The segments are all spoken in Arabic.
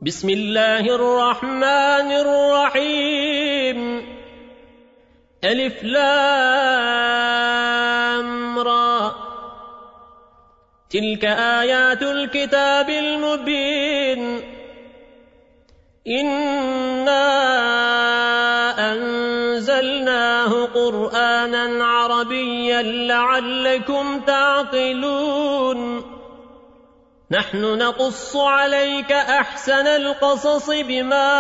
بسم الله الرحمن الرحيم ألف لام را تلك آيات الكتاب المبين إنا أنزلناه قرآنا عربيا لعلكم تعقلون نحن نقص عليك أحسن القصص بما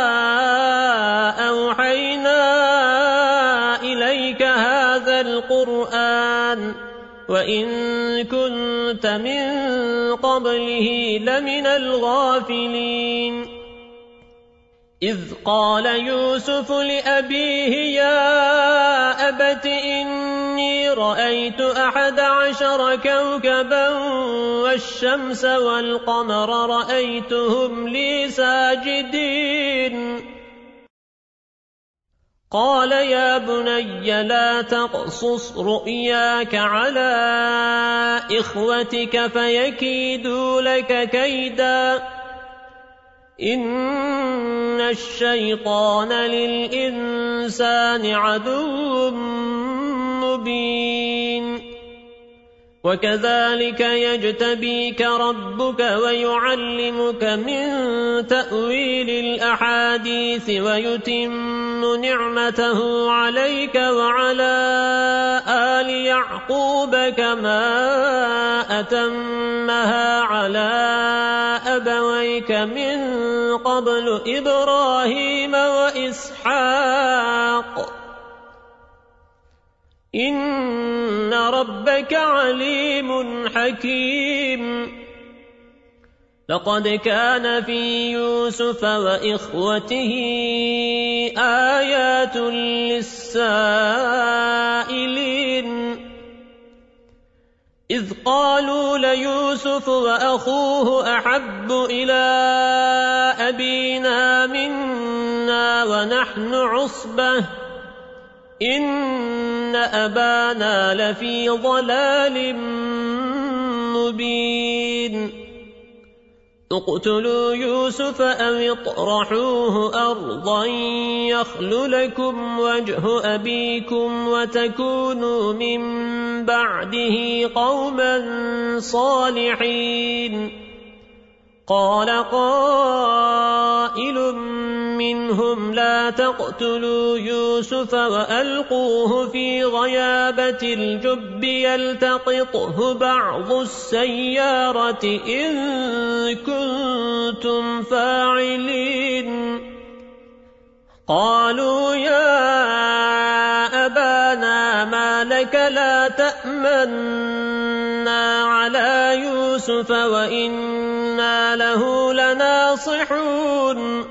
أوحينا إليك هذا القرآن وإن كنت من قبله لمن الغافلين إذ قال يوسف لأبيه يا أبت إني رأيت 11 كوكبا والشمس والقمر رأيتهم لي ساجدين قال يا بني لا تقصص رؤياك على إخوتك فيكيدوا لك كيدا إن الشيطان للإنسان عدو مبين وكذلك يجتبيك ربك ويعلمك من تأويل الأحاديث ويتم نعمته عليك وعلى آل يعقوب كما أتمها على أبويك من قبل إبراهيم وإسحاق إن ربك عليم حكيم لقد كان في يوسف وإخوته آيات للسائلين إذ قالوا ليوسف وأخوه أحب إلى أبينا منا ونحن عصبة إن أبانا لفي ضلال مبين اقتلوا يوسف أو اطرحوه أرضا يخل لكم وجه أبيكم وتكونوا من بعده قوما صالحين قال قائل منهم لا تقتلوا يوسف وألقوه في غيابة الجب يلتقطه بعض السيارة إن كنتم فاعلين قالوا يا أبانا ما لك لا تأمنا على يوسف وإنا له لناصحون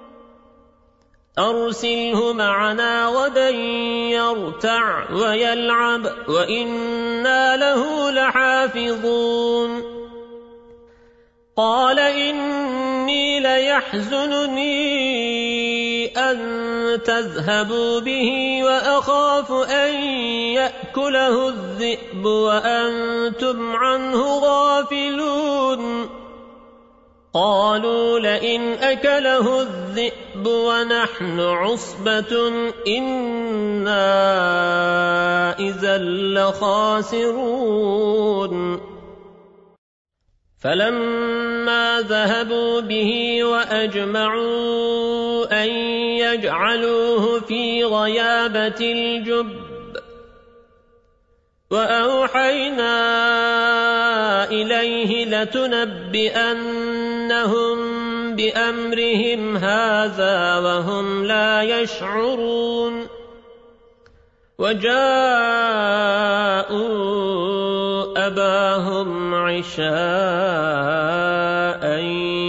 أرسله معنا غدا يرتع ويلعب وإنا له لحافظون قال إني ليحزنني أن تذهبوا به وأخاف أن يأكله الذئب وأنتم عنه غافلون قالوا لئن أكله الذئب ونحن عصبة إنا إذا لخاسرون فلما ذهبوا به وأجمعوا أن يجعلوه في غيابة الجب وأوحينا إليه لتنبئنهم بأمرهم هذا وهم لا يشعرون وجاءوا أباهم عشاء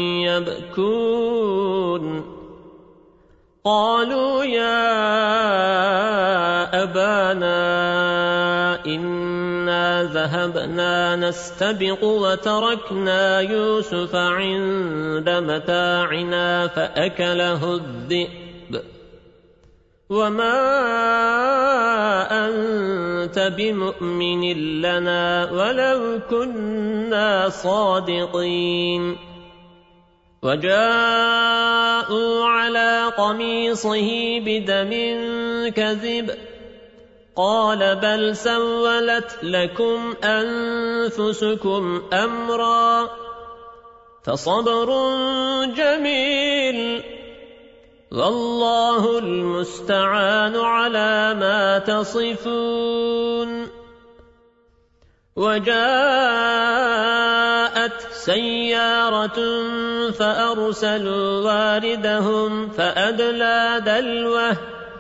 يبكون قالوا يا أبانا إنا ذهبنا نستبق وتركنا يوسف عند متاعنا فأكله الذئب وما أنت بمؤمن لنا ولو كنا صادقين وجاءوا على قميصه بدم كذب قال بل سولت لكم أنفسكم أمرا فصبر جميل والله المستعان على ما تصفون. وجاءت سيارة فأرسلوا واردهم فأدلى دلوه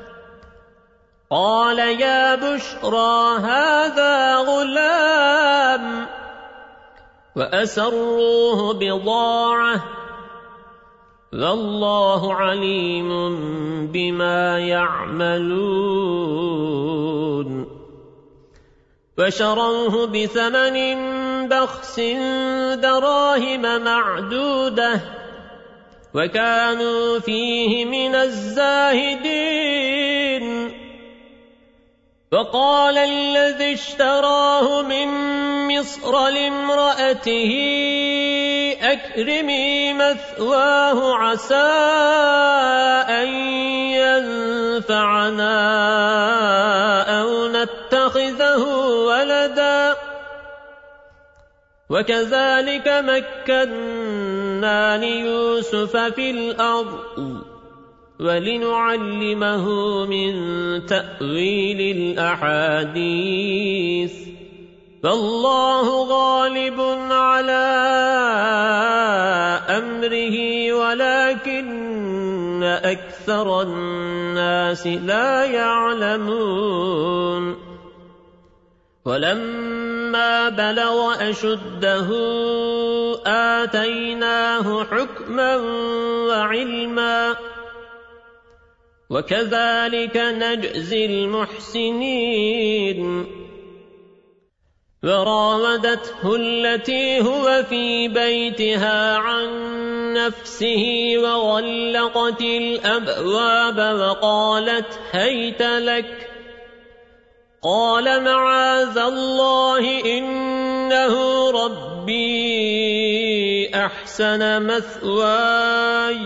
قال يا بشرى هذا غلام وأسروه بضاعة والله عليم بما يعملون. وشروه بثمن بخس دراهم معدودة وكانوا فيه من الزاهدين. وقال الذي اشتراه من مصر لامرأته أكرمي مثواه عسى أن ينفعنا أو نتخذه ولدا وكذلك مكنا ليوسف في الأرض ولنعلمه من تأويل الأحاديث فالله غالب على أمره ولكن أكثر الناس لا يعلمون. ولما بلغ أشده آتيناه حكما وعلما وكذلك نجزي المحسنين. وراودته التي هو في بيتها عن نفسه وغلقت الأبواب وقالت هيت لك قال معاذ الله إنه ربي أحسن مثواي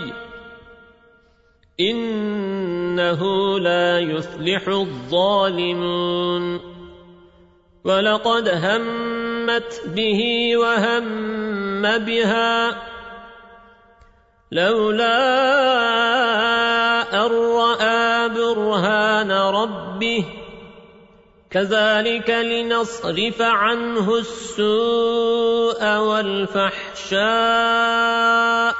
إنه لا يفلح الظالمون. ولقد همت به وهم بها لولا أن رأى برهان ربه كذلك لنصرف عنه السوء والفحشاء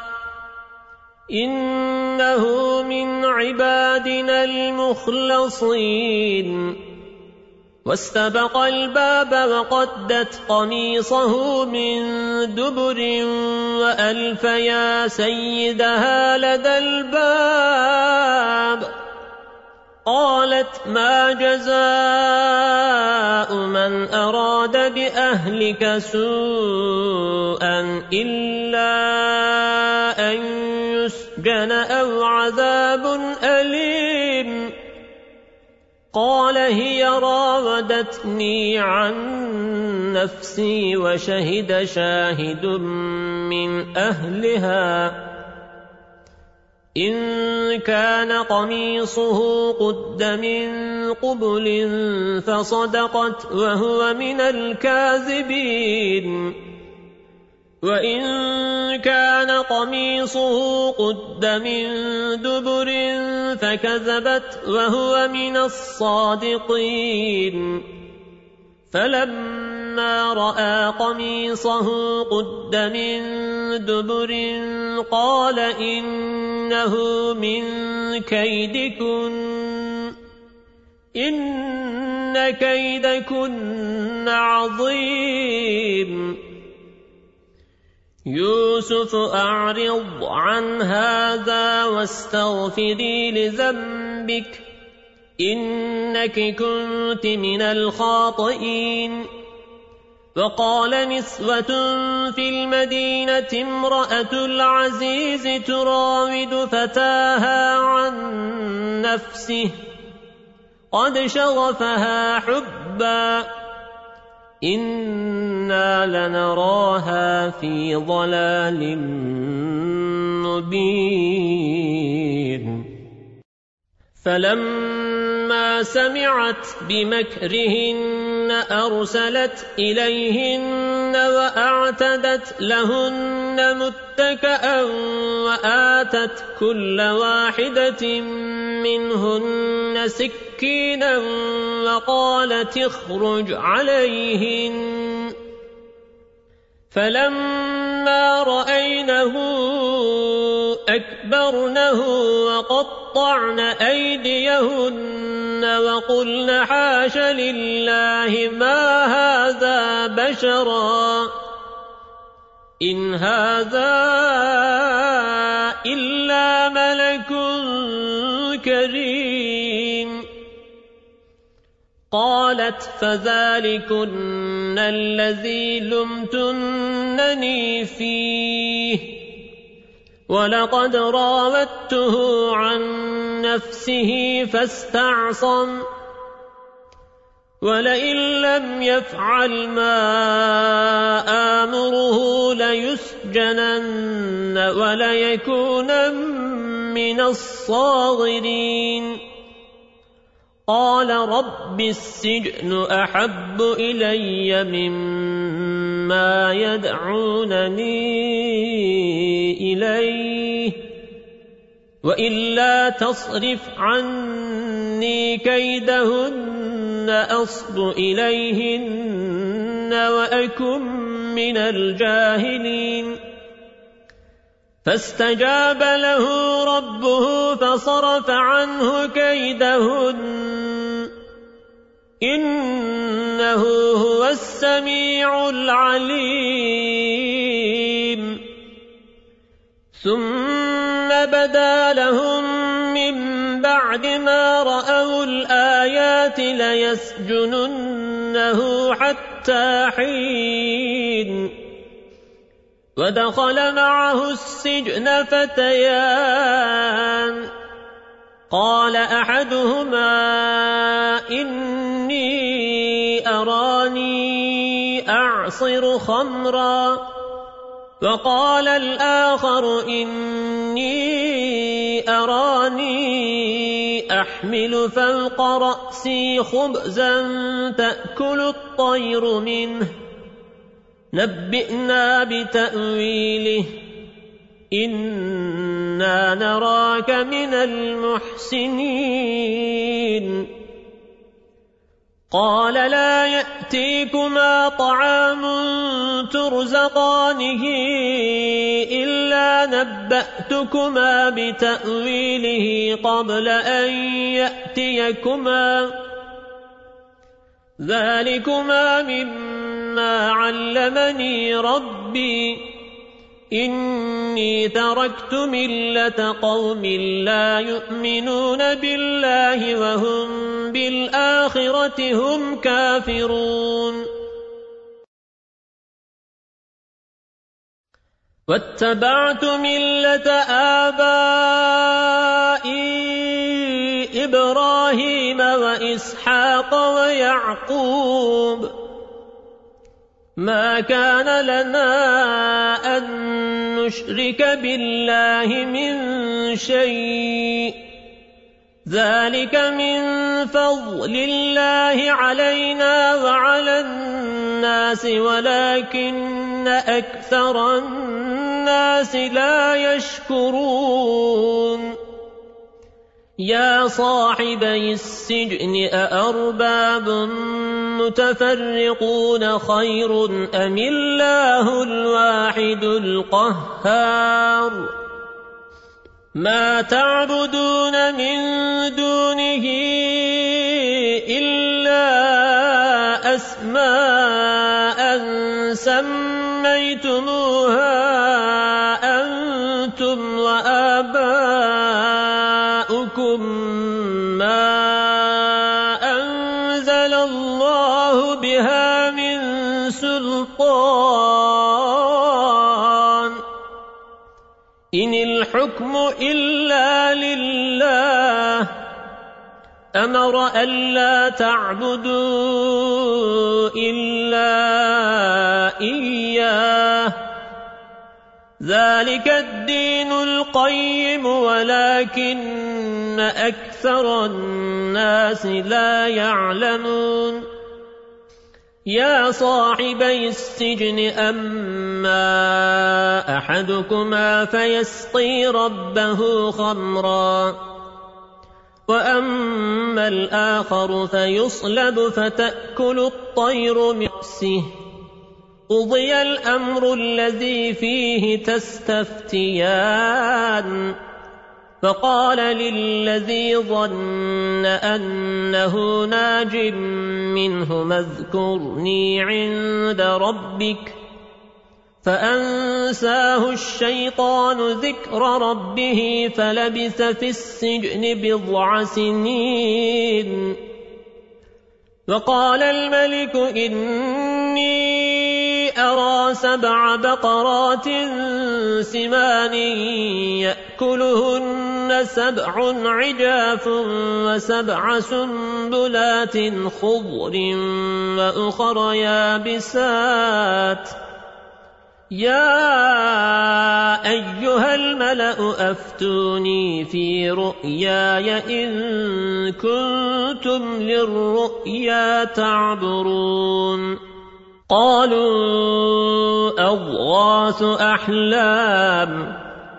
إنه من عبادنا المخلصين. واستبق الباب وقدت قميصه من دبر وألف يا سيدها لدى الباب قالت ما جزاء من أراد بأهلك سوءا إلا أن يسجن أو عذاب أليم قال هي راودتني عن نفسي وشهد شاهد من أهلها إن كان قميصه قد من قبل فصدقت وهو من الكاذبين وإن كان قميصه قد من دبر فكذبت وهو من الصادقين. فلما رأى قميصه قد من دبر قال إنه من كيدكن إن كيدكن عظيم. يوسف أعرض عن هذا واستغفري لذنبك إنك كنت من الخاطئين. وقال نسوة في المدينة امرأة العزيز تراود فتاها عن نفسه قد شغفها حبا إنا لنراها في ضلال مبين فلما سمعت بمكرهن أرسلت إليهن وأعتدت لهن متكأ وآتت كل واحدة منهن سكينا وقالت اخرج عليهن فلما رأينه أكبرنه وقطعن أيديهن وقلن حاش لله ما هذا بشرا إن هذا إلا ملك كريم قالت فذلكن الذي لمتنني فيه ولقد راودته عن نفسه فاستعصم ولئن لم يفعل ما آمره ليسجنن وليكونن من الصاغرين قال رب السجن أحب إلي مما يدعونني إليه وإلا تصرف عني كيدهن أصب إليهن وأكن من الجاهلين فاستجاب له ربه فصرف عنه كيدهن إنه هو السميع العليم ثم بدا لهم من بعد ما رأوا الآيات ليسجننه حتى حين ودخل معه السجن فتيان قال أحدهما إني أراني أعصر خمرا وقال الآخر إني أراني أحمل فوق رأسي خبزا تأكل الطير منه نبئنا بتأويله إنا نراك من المحسنين قال لا يأتيكما طعام ترزقانه إلا نبأتكما بتأويله قبل أن يأتيكما ذلكما مما علمني ربي إني تركت ملة قوم لا يؤمنون بالله وهم بالآخرة هم كافرون واتبعت ملة آبائي إبراهيم وإسحاق ويعقوب ما كان لنا أن نشرك بالله من شيء ذلك من فضل الله علينا وعلى الناس ولكن أكثر الناس لا يشكرون يا صاحبي السجن أأرباب متفرقون خير أم الله الواحد القهار ما تعبدون من دونه إلا أسماء سميتموها أنتم وآباؤكم ما أنزل الله بها من سلطان إن الحكم إلا لله أمر ألا تعبدوا إلا إياه ذلك الدين القيم ولكن أكثر الناس لا يعلمون يا صاحبي السجن أما أحدكما فيسقي ربه خمرا وأما الآخر فيصلب فتأكل الطير من رأسه قضي الأمر الذي فيه تستفتيان فقال للذي ظن أنه ناج منهما اذكرني عند ربك فأنساه الشيطان ذكر ربه فلبث في السجن بضع سنين وقال الملك إني أرى 7 بقرات سمان يأكلهن 7 عجاف و7 سنبلات خضر وأخر يابسات يا أيها الملأ أفتوني في رؤياي إن كنتم للرؤيا تعبرون قالوا أضغاث أحلام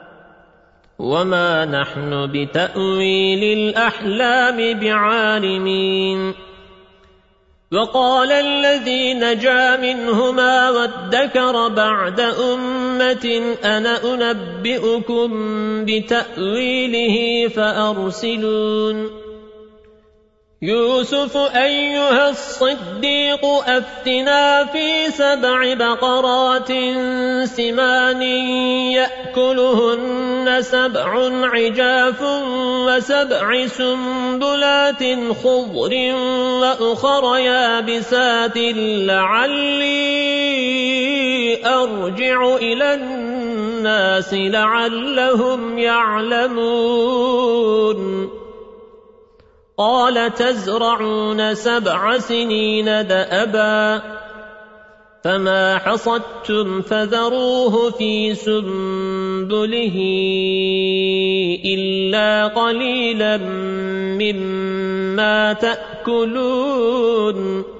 وما نحن بتأويل الأحلام بعالمين وقال الذي نجا منهما وادكر بعد أمة أنا أنبئكم بتأويله فأرسلون يوسف أيها الصديق أفتنا في 7 بقرات سمان يأكلهن 7 عجاف و7 سنبلات خضر وأخر يابسات لعلي أرجع إلى الناس لعلهم يعلمون قال تزرعون 7 سنين دأبا فما حصدتم فذروه في سنبله إلا قليلا مما تأكلون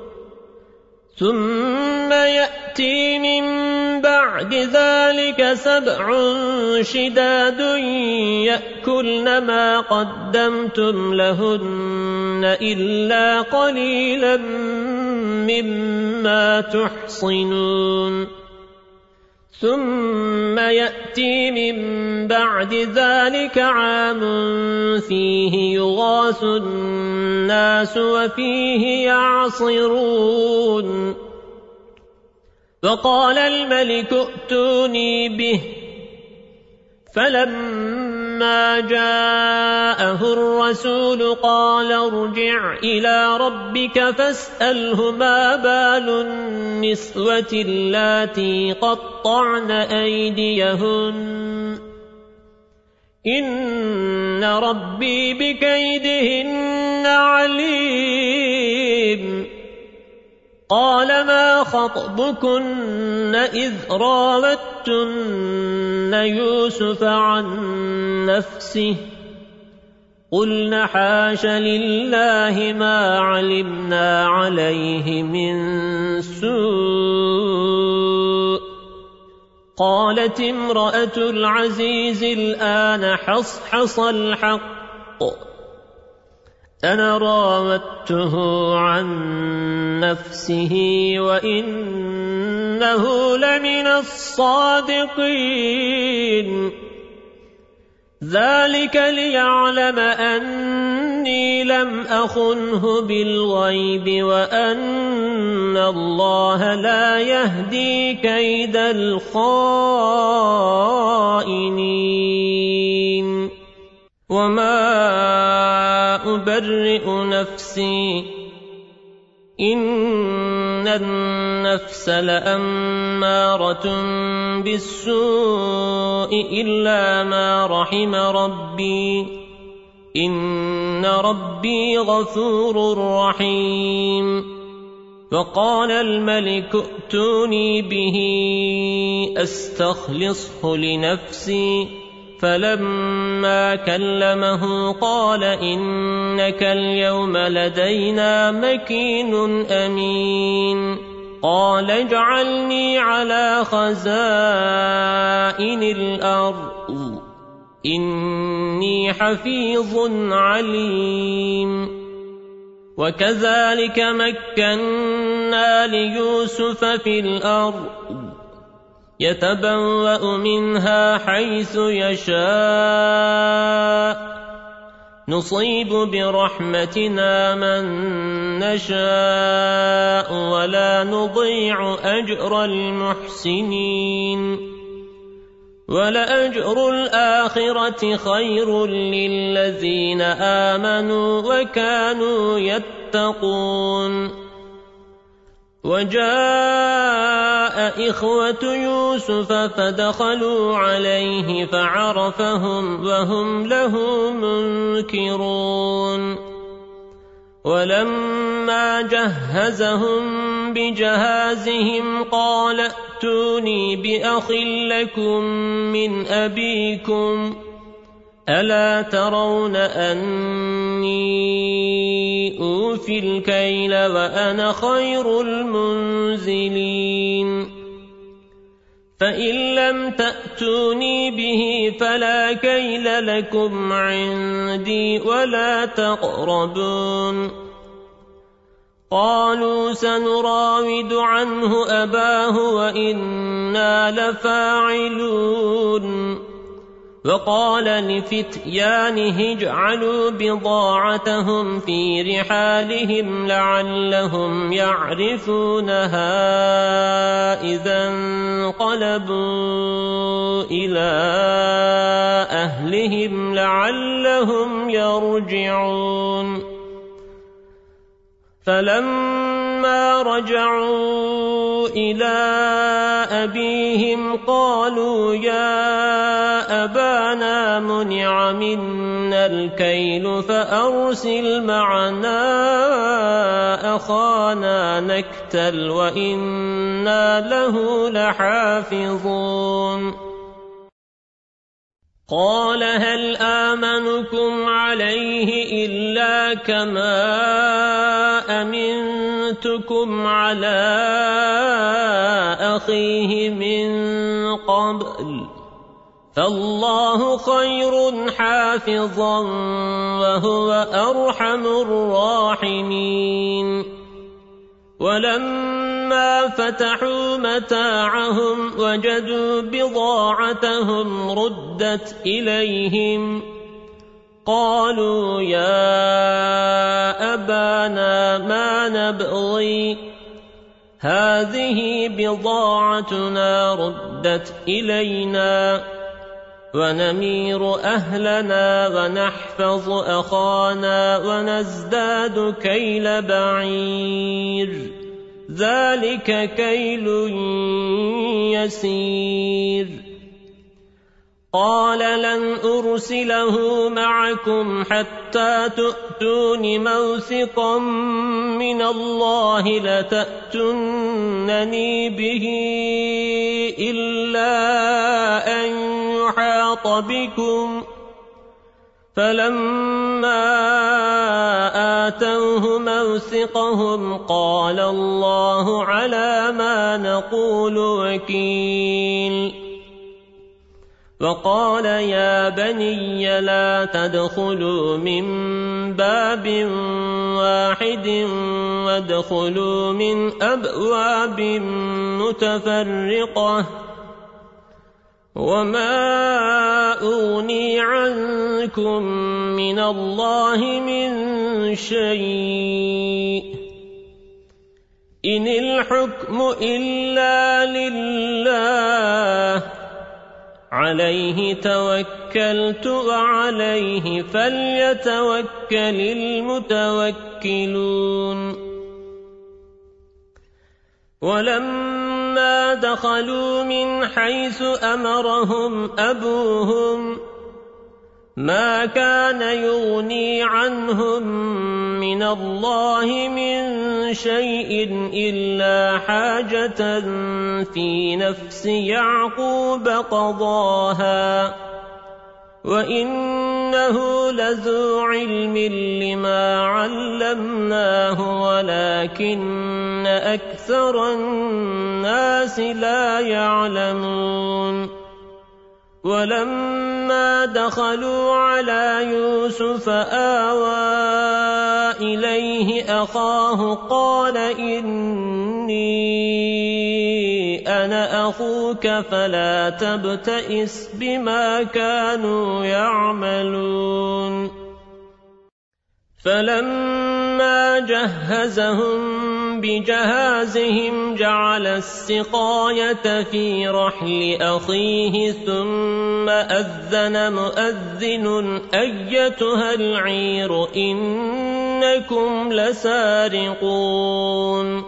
ثم يأتي من بعد ذلك 7 شداد يأكلن ما قدمتم لهن إلا قليلا مما تحصنون ثم يأتي من بعد ذلك عام فيه يغاث الناس وفيه يعصرون وقال الملك ائتوني به فلما جاءه الرسول قال ارجع إلى ربك فاسأله ما بال النسوة اللاتي قطعن أيديهن إن ربي بكيدهن عليم قال ما خطبكن إذ راوتن يوسف عن نفسه قلن حاش لله ما علمنا عليه من سوء قالت امرأة العزيز الآن حصحص الحق أنا راودته عن نفسه وإنه لمن الصادقين ذلك ليعلم أني لم أخنه بالغيب وأن الله لا يهدي كيد الخائنين وما أبرئ نفسي إن النفس لأمارة بالسوء إلا ما رحم ربي إن ربي غفور رحيم فقال الملك ائتوني به أستخلصه لنفسي فلما كلمه قال إنك اليوم لدينا مكين أمين قال اجعلني على خزائن الأرض إني حفيظ عليم وكذلك مكنا ليوسف في الأرض يتبوأ منها حيث يشاء نصيب برحمتنا من نشاء ولا نضيع أجر المحسنين ولأجر الآخرة خير للذين آمنوا وكانوا يتقون وجاء إخوة يوسف فدخلوا عليه فعرفهم وهم له منكرون ولما جهزهم بجهازهم قال ائتوني بأخ لكم من أبيكم ألا ترون أني أوفي الكيل وأنا خير المنزلين فإن لم تأتوني به فلا كيل لكم عندي ولا تقربون قالوا سنراود عنه أباه وإنا لفاعلون وقال لفتيانه اجعلوا بضاعتهم في رحالهم لعلهم يعرفونها إذا انقلبوا إلى أهلهم لعلهم يرجعون فلما رجعوا إلى أبيهم قالوا يا أبانا منع منا الكيل فأرسل معنا أخانا نكتل وإنا له لحافظون قال هل آمنكم عليه إلا كما أمنتكم على أخيه من قبل فالله خير حافظا وهو أرحم الراحمين ولما فتحوا متاعهم وجدوا بضاعتهم ردت إليهم قالوا يا أبانا ما نبغي هذه بضاعتنا ردت إلينا ونمير أهلنا ونحفظ أخانا ونزداد كيل بعير ذلك كيل يسير قال لن أرسله معكم حتى تؤتون موثقا من الله لتأتونني به إلا أن يحاط بكم فلما آتوه موثقهم قال الله على ما نقول وكيل وقال يا بني لا تدخلوا من باب واحد وادخلوا من أبواب متفرقة وما أغني عنكم من الله من شيء إن الحكم إلا لله عليه توكلت وعليه فليتوكل المتوكلون ولما دخلوا من حيث أمرهم أبوهم ما كان يغني عنهم من الله من شيء إلا حاجة في نفس يعقوب قضاها وإنه لذو علم لما علمناه ولكن أكثر الناس لا يعلمون ولما دخلوا على يوسف آوى إليه أخاه قال إني أنا أخوك فلا تبتئس بما كانوا يعملون فلما جهزهم بجهازهم جعل السقاية في رحل أخيه ثم أذن مؤذن أيتها العير إنكم لسارقون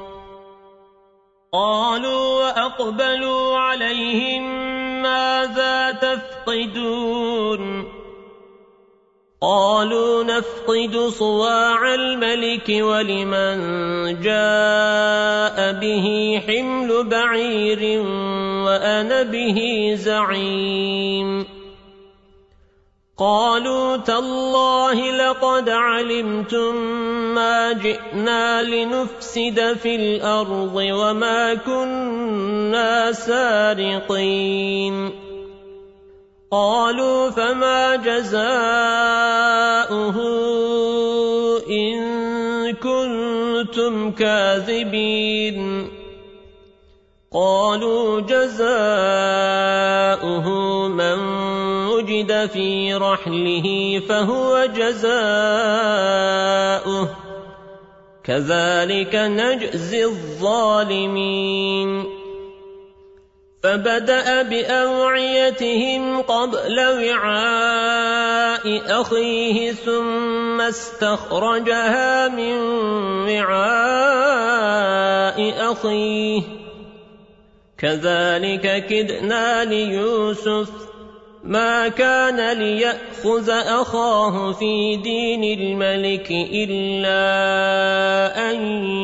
قالوا وأقبلوا عليهم ماذا تفقدون قالوا نفقد صواع الملك ولمن جاء به حمل بعير وأنا به زعيم قالوا تالله لقد علمتم ما جئنا لنفسد في الأرض وما كنا سارقين قالوا فما جزاؤه إن كنتم كاذبين قالوا جزاؤه من وجد في رحله فهو جزاؤه كذلك نجزي الظالمين فبدأ بأوعيتهم قبل وعاء أخيه ثم استخرجها من وعاء أخيه كذلك كدنا ليوسف ما كان ليأخذ أخاه في دين الملك إلا أن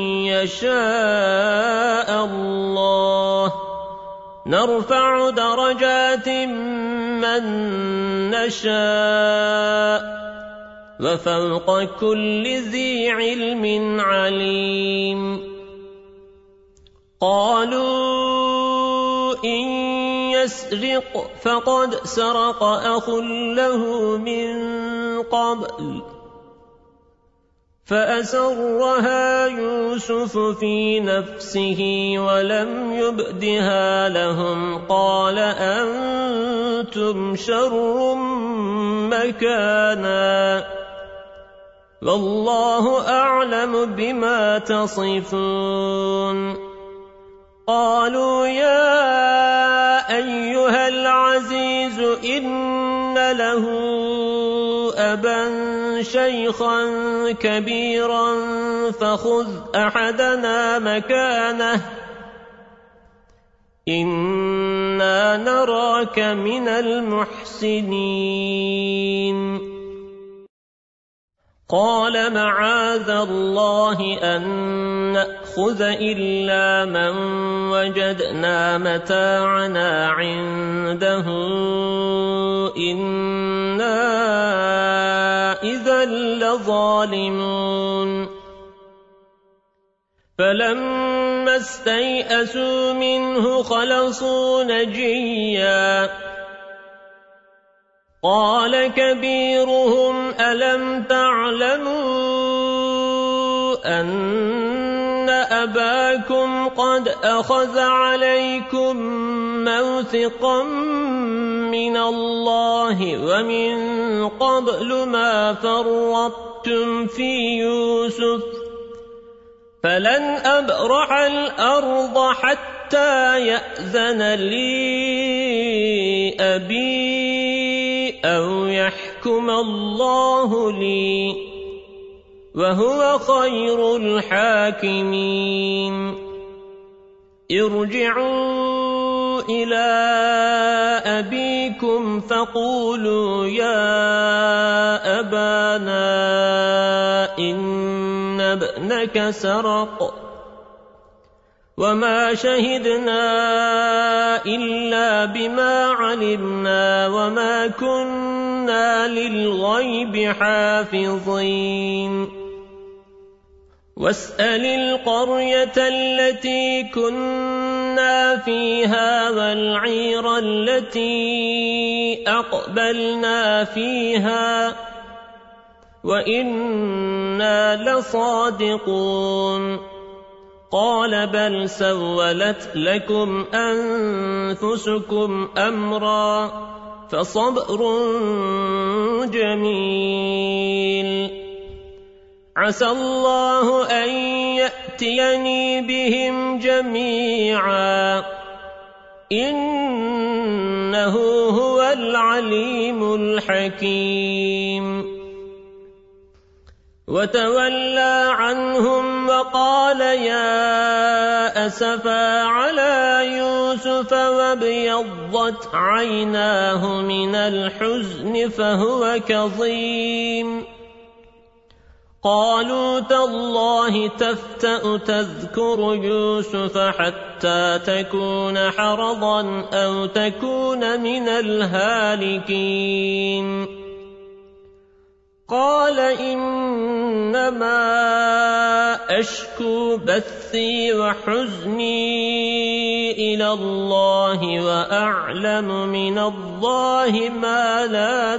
يشاء الله نرفع درجات من نشاء وفوق كل ذي علم عليم قالوا إن يسرق فقد سرق أخ له من قبل فأسرها يوسف في نفسه ولم يبدها لهم قال أنتم شر مكانا والله أعلم بما تصفون قالوا يا أيها العزيز إن له أبا شيخا كبيرا فخذ أحدنا مكانه إنا نراك من المحسنين قال معاذ الله أن نأخذ إلا من وجدنا متاعنا عنده إنا إذا لظالمون فلما استيئسوا منه خلصوا نجيا قال كبيرهم ألم تعلموا أن أباكم قد أخذ عليكم موثقا من الله ومن قبل ما فرطتم في يوسف فلن أبرح الأرض حتى يأذن لي أبي أو يحكم الله لي وهو خير الحاكمين ارجعوا إلى أبيكم فقولوا يا أبانا إن ابنك سرق وما شهدنا إلا بما علمنا وما كنا للغيب حافظين واسأل القرية التي كنا فيها والعير التي أقبلنا فيها وإنا لصادقون قال بل سولت لكم أنفسكم أمرا فصبر جميل عسى الله أن يأتيني بهم جميعا إنه هو العليم الحكيم وتولى عنهم وقال يا أسفا على يوسف وابيضت عيناه من الحزن فهو كظيم قالوا تالله تفتأ تذكر يوسف حتى تكون حرضا أو تكون من الهالكين قال إنما أشكو بثي وحزني إلى الله وأعلم من الله ما لا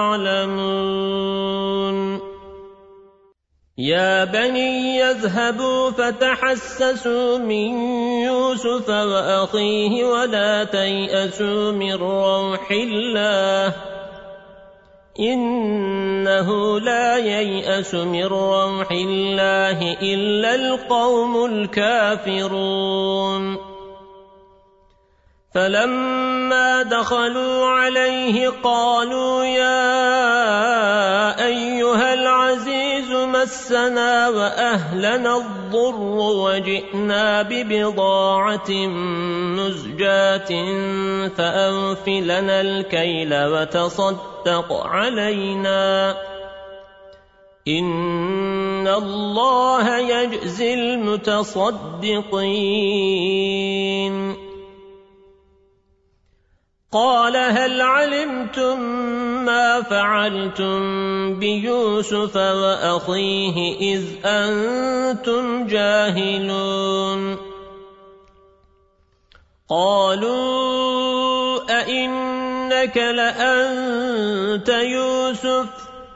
تعلمون يا بني يذهبوا فتحسسوا من يوسف وأخيه ولا تيأسوا من روح الله إنه لا ييأس من روح الله إلا القوم الكافرون فلما دخلوا عليه قالوا يا أيها العزيز مسنا وأهلنا الضر وجئنا ببضاعة مزجاة فأوف لنا الكيل وتصدق علينا إن الله يجزي المتصدقين قال هل علمتم ما فعلتم بيوسف وأخيه إذ أنتم جاهلون قالوا أئنك لأنت يوسف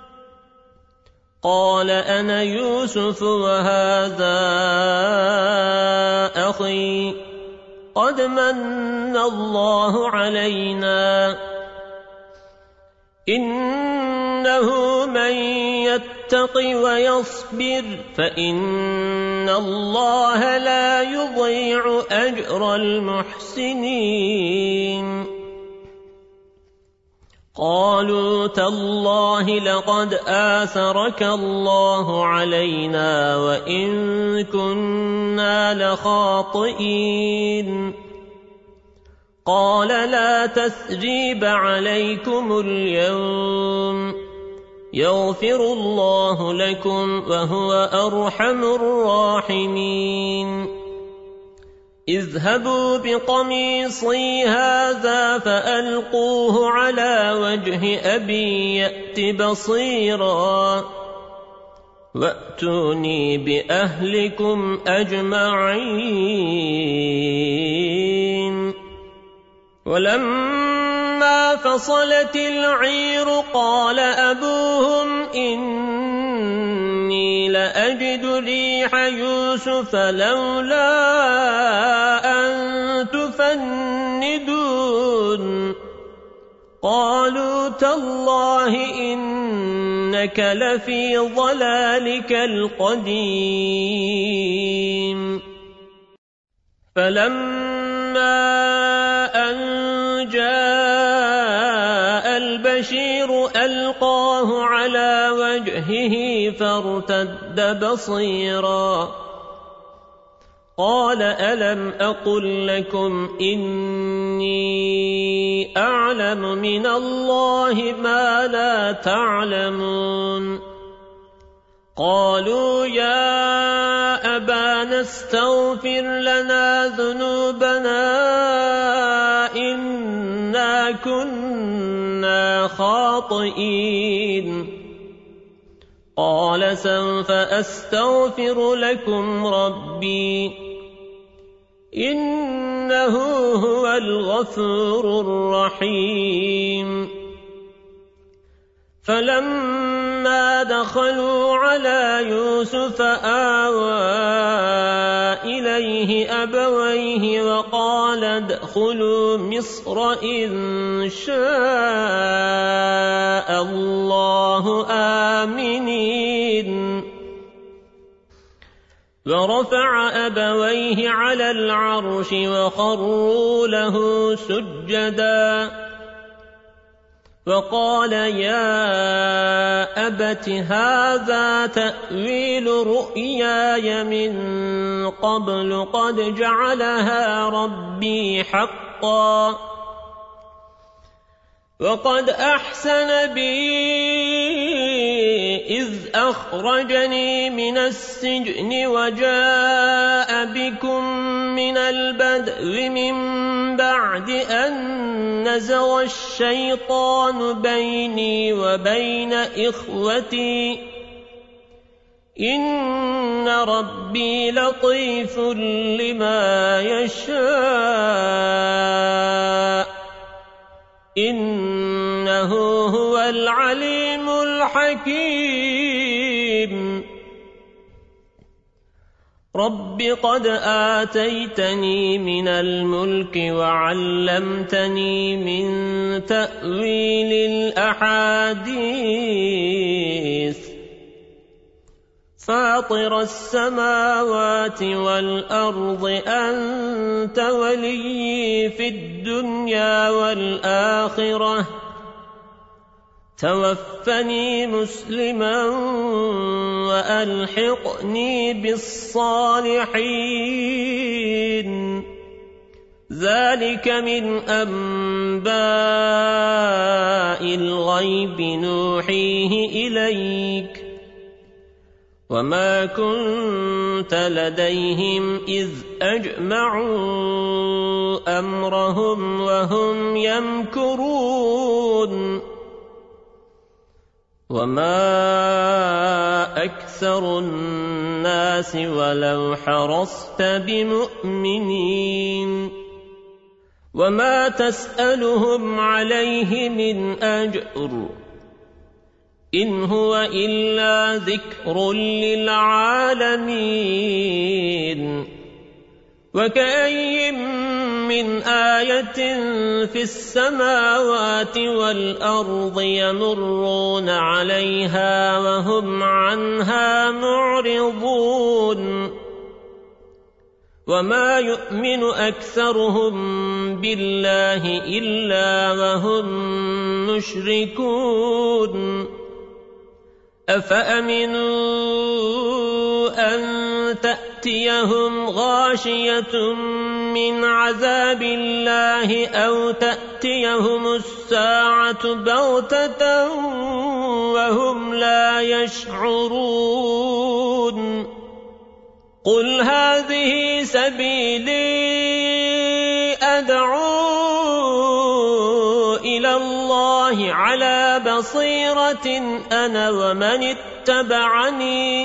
قال أنا يوسف وهذا أخي قد من الله علينا إنه من يتق ويصبر فإن الله لا يضيع أجر المحسنين قالوا تالله لقد آثرك الله علينا وإن كنا لخاطئين قال لا تثريب عليكم اليوم يغفر الله لكم وهو أرحم الراحمين اذهبوا بقميصي هذا فألقوه على وجه أبي يأت بصيرا وأتوني بأهلكم أجمعين ولما فصلت العير قال أبوهم إني لأجد ريح يوسف لولا أن تفندون قالوا تالله إنك لفي ضلالك القديم فلما أن جاء البشير ألقاه على وجهه فارتد بصيرا قال ألم أقل لكم إني أعلم من الله ما لا تعلمون قالوا يا أبانا استغفر لنا ذنوبنا إنا كنا خاطئين قال سوف أستغفر لكم ربي إنه هو الغفور الرحيم فلما دخلوا على يوسف آوى إليه أبويه وقال ادخلوا مصر إن شاء الله آمنين ورفع أبويه على العرش وخروا له سجدا وقال يا أبت هذا تأويل رؤياي من قبل قد جعلها ربي حقا وقد أحسن بي إذ أخرجني من السجن وجاء بكم من البدو من بعد أن نزغ الشيطان بيني وبين إخوتي إن ربي لطيف لما يشاء إنه هو العليم الحكيم رب قد آتيتني من الملك وعلمتني من تأويل الأحاديث فاطر السماوات والأرض أنت ولي في الدنيا والآخرة توفني مسلما وألحقني بالصالحين ذلك من أنباء الغيب نوحيه إليك وما كنت لديهم إذ أجمعوا أمرهم وهم يمكرون وما أكثر الناس ولو حرصت بمؤمنين وما تسألهم عليه من أجر إن هو إلا ذكر للعالمين وكأي من آية في السماوات والأرض يمرون عليها وهم عنها معرضون وما يؤمن أكثرهم بالله إلا وهم مشركون أفأمنوا أن تأتيهم غاشية من عذاب الله أو تأتيهم الساعة بغتة وهم لا يشعرون قل هذه سبيلي أدعو إلى الله على بصيرة أنا ومن اتبعني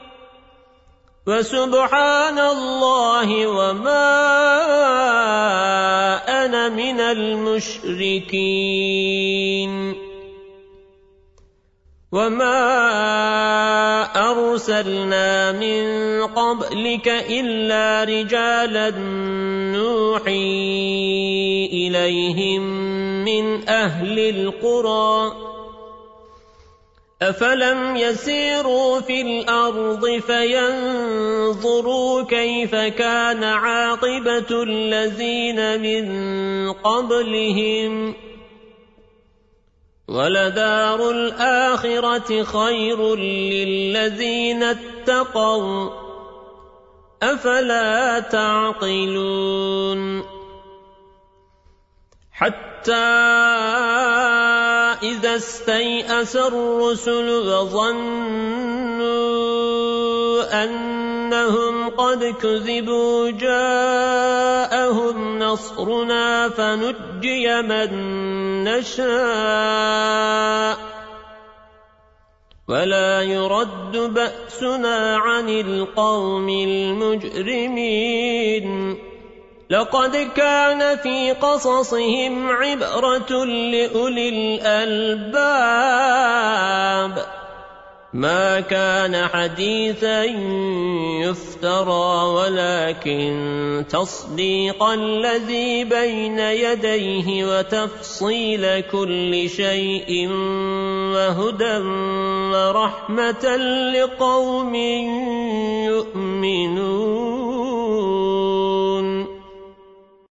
وسبحان الله وما أنا من المشركين وما أرسلنا من قبلك إلا رجالا نوحي إليهم من أهل القرى أفلم يسيروا في الأرض فينظروا كيف كان عاقبة الذين من قبلهم ولدار الآخرة خير للذين اتقوا أفلا تعقلون حتى إذا استيأس الرسل وظنوا أنهم قد كذبوا جاءهم نصرنا فنجي من نشاء ولا يرد بأسنا عن القوم المجرمين لقد كان في قصصهم عبرة لأولي الألباب ما كان حديثا يفترى ولكن تصديق الذي بين يديه وتفصيل كل شيء وهدى ورحمة لقوم يؤمنون